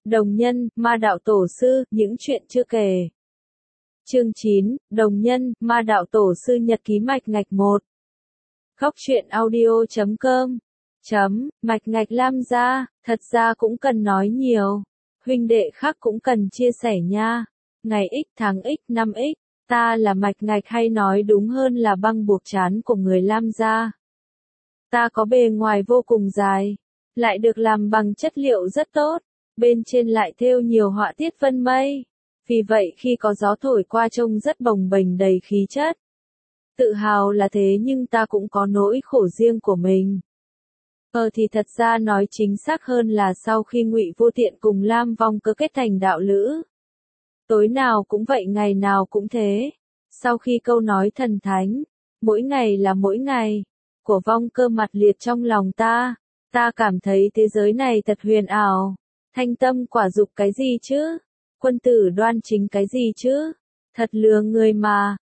Đồng nhân, ma đạo tổ sư, những chuyện chưa kể. Chương 9, Đồng nhân, ma đạo tổ sư nhật ký mạch ngạch 1. Góc truyện audio.com. Mạch ngạch Lam gia, thật ra cũng cần nói nhiều. Huynh đệ khác cũng cần chia sẻ nha. Ngày X tháng X năm X, ta là mạch ngạch hay nói đúng hơn là băng buộc trán của người Lam gia. Ta có bề ngoài vô cùng dài, lại được làm bằng chất liệu rất tốt, bên trên lại thêu nhiều họa tiết vân mây. Vì vậy khi có gió thổi qua trông rất bồng bềnh đầy khí chất. Tự hào là thế nhưng ta cũng có nỗi khổ riêng của mình. Thì thật ra nói chính xác hơn là sau khi Ngụy Vô Tiện cùng Lam Vong Cơ kết thành đạo lữ. Tối nào cũng vậy, ngày nào cũng thế. Sau khi câu nói thần thánh, mỗi ngày là mỗi ngày, của Vong Cơ mặt liệt trong lòng ta cảm thấy thế giới này thật huyền ảo. Thanh tâm quả dục cái gì chứ? Quân tử đoan chính cái gì chứ? Thật lừa người mà,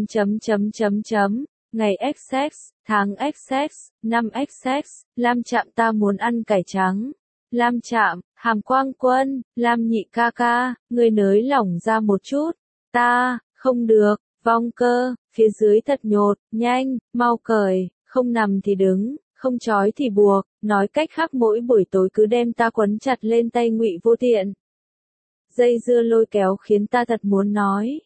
Ngày XX, tháng XX, năm XX, Lam Trạm ta muốn ăn cải trắng. Lam Trạm, Hàm Quang Quân, Lam Nhị ca ca, người nới lỏng ra một chút. Ta, không được, Vong Cơ, phía dưới thật nhột, nhanh, mau cởi, không nằm thì đứng, không trói thì buộc, nói cách khác mỗi buổi tối cứ đem ta quấn chặt lên tay Ngụy Vô Tiện. Dây dưa lôi kéo khiến ta thật muốn nói.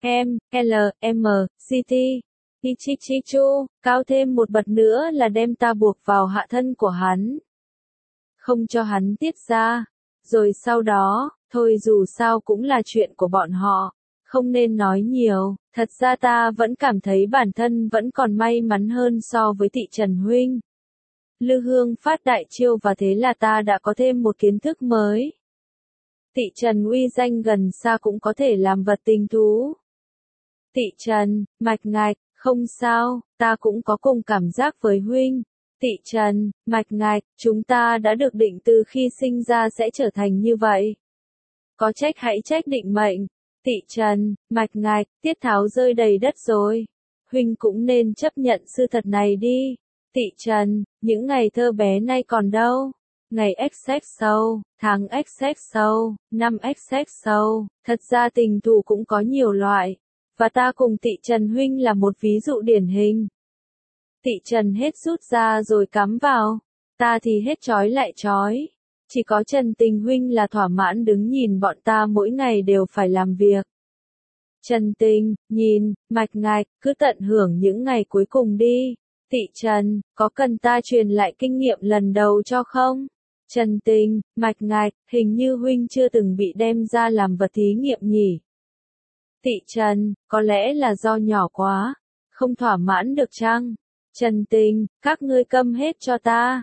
Ichichichu, cao thêm một bậc nữa là đem ta buộc vào hạ thân của hắn. Không cho hắn tiết ra. Rồi sau đó, thôi dù sao cũng là chuyện của bọn họ. Không nên nói nhiều, thật ra ta vẫn cảm thấy bản thân vẫn còn may mắn hơn so với Tị Trần huynh. Lư Hương phát đại chiêu và thế là ta đã có thêm một kiến thức mới. Tị Trần uy danh gần xa cũng có thể làm vật tình thú. Tị Trần, mạch ngạch, không sao, ta cũng có cùng cảm giác với huynh. Tị Trần, mạch ngạch, chúng ta đã được định từ khi sinh ra sẽ trở thành như vậy. Có trách hãy trách định mệnh. Tị Trần, mạch ngạch, tiết tháo rơi đầy đất rồi. Huynh cũng nên chấp nhận sự thật này đi. Tị Trần, những ngày thơ bé nay còn đâu? Ngày XX sau, tháng XX sau, năm XX sau, thật ra tình thù cũng có nhiều loại. Và ta cùng Tị Trần huynh là một ví dụ điển hình. Tị Trần hết rút ra rồi cắm vào, ta thì hết trói lại trói. Chỉ có Trần Tình huynh là thỏa mãn đứng nhìn bọn ta mỗi ngày đều phải làm việc. Trần Tình, nhìn, mạch ngạch, cứ tận hưởng những ngày cuối cùng đi. Tị Trần, có cần ta truyền lại kinh nghiệm lần đầu cho không? Trần Tình, mạch ngạch, hình như huynh chưa từng bị đem ra làm vật thí nghiệm nhỉ? Tị Trần, có lẽ là do nhỏ quá, không thỏa mãn được chăng? Trần Tình, các ngươi câm hết cho ta.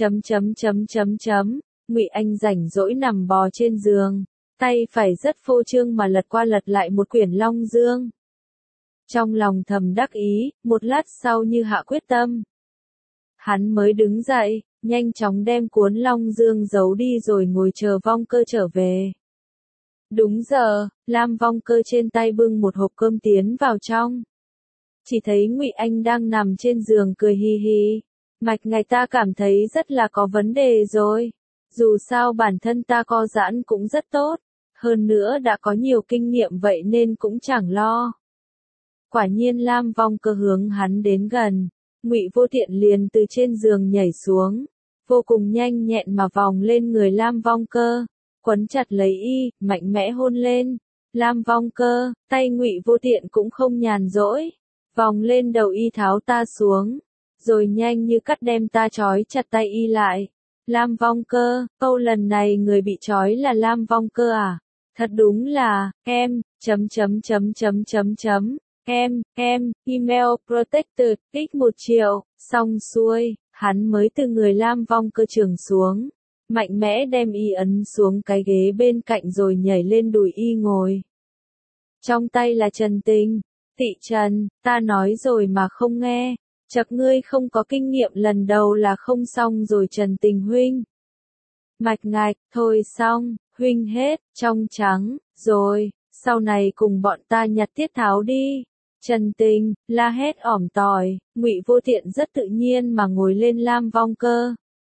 Ngụy Anh rảnh rỗi nằm bò trên giường, tay phải rất phô trương mà lật qua lật lại một quyển Long Dương. Trong lòng thầm đắc ý, một lát sau như hạ quyết tâm. Hắn mới đứng dậy, nhanh chóng đem cuốn Long Dương giấu đi rồi ngồi chờ Vong Cơ trở về. Đúng giờ, Lam Vong Cơ trên tay bưng một hộp cơm tiến vào trong. Chỉ thấy Ngụy Anh đang nằm trên giường cười hi hi. Mạch ngạch ta cảm thấy rất là có vấn đề rồi. Dù sao bản thân ta co giãn cũng rất tốt. Hơn nữa đã có nhiều kinh nghiệm vậy nên cũng chẳng lo. Quả nhiên Lam Vong Cơ hướng hắn đến gần. Ngụy Vô Tiện liền từ trên giường nhảy xuống. Vô cùng nhanh nhẹn mà vòng lên người Lam Vong Cơ. Quấn chặt lấy y, mạnh mẽ hôn lên. Lam Vong Cơ, tay Ngụy Vô Tiện cũng không nhàn rỗi. Vòng lên đầu y tháo ta xuống. Rồi nhanh như cắt đem ta trói chặt tay y lại. Lam Vong Cơ, câu lần này người bị trói là Lam Vong Cơ à? Thật đúng là, email protected, x 1 triệu, xong xuôi, hắn mới từ người Lam Vong Cơ trường xuống. Mạnh mẽ đem y ấn xuống cái ghế bên cạnh rồi nhảy lên đùi y ngồi. Trong tay là Trần Tình. Tị Trần, ta nói rồi mà không nghe. Chậc ngươi không có kinh nghiệm lần đầu là không xong rồi Trần Tình huynh. Mạch ngạch, thôi xong, huynh hết, trong trắng, rồi, sau này cùng bọn ta nhặt tiết tháo đi. Trần Tình, la hét ỏm tỏi, Ngụy Vô Tiện rất tự nhiên mà ngồi lên Lam Vong Cơ.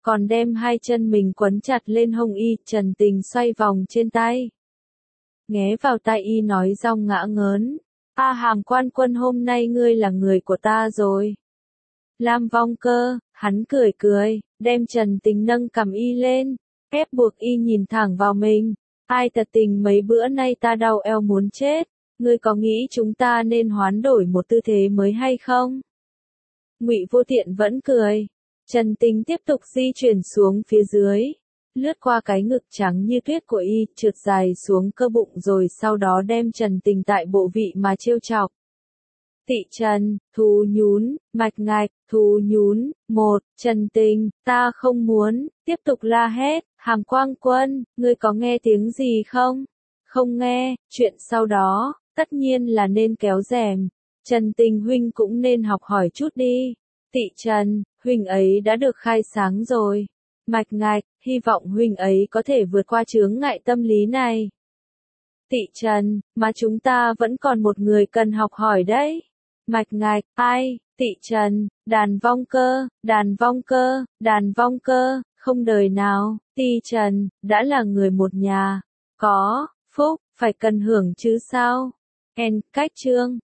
còn đem hai chân mình quấn chặt lên hông y, Trần Tình xoay vòng trên tay. Nghé vào tai y nói rong ngã ngớn. A Hàm quan quân, hôm nay ngươi là người của ta rồi. Lam Vong Cơ, hắn cười cười, đem Trần Tình nâng cầm y lên, ép buộc y nhìn thẳng vào mình. Ai thật tình mấy bữa nay ta đau eo muốn chết, ngươi có nghĩ chúng ta nên hoán đổi một tư thế mới hay không? Ngụy Vô Tiện vẫn cười. Trần Tình tiếp tục di chuyển xuống phía dưới, lướt qua cái ngực trắng như tuyết của y, trượt dài xuống cơ bụng rồi sau đó đem Trần Tình tại bộ vị mà trêu chọc. Tị Trần, thú nhún, mạch ngạch, thú nhún, một, Trần Tình, ta không muốn, tiếp tục la hét, Hàm Quang Quân, ngươi có nghe tiếng gì không? Không nghe, chuyện sau đó, tất nhiên là nên kéo rèm. Trần Tình huynh cũng nên học hỏi chút đi. Tị Trần, huynh ấy đã được khai sáng rồi. Mạch ngạch, hy vọng huynh ấy có thể vượt qua chướng ngại tâm lý này. Tị Trần, mà chúng ta vẫn còn một người cần học hỏi đấy. Mạch ngạch, ai? Tị Trần, Đàn Vong Cơ, Đàn Vong Cơ, Đàn Vong Cơ, không đời nào, Tị Trần, đã là người một nhà. Có, phúc, phải cần hưởng chứ sao? Cách chương.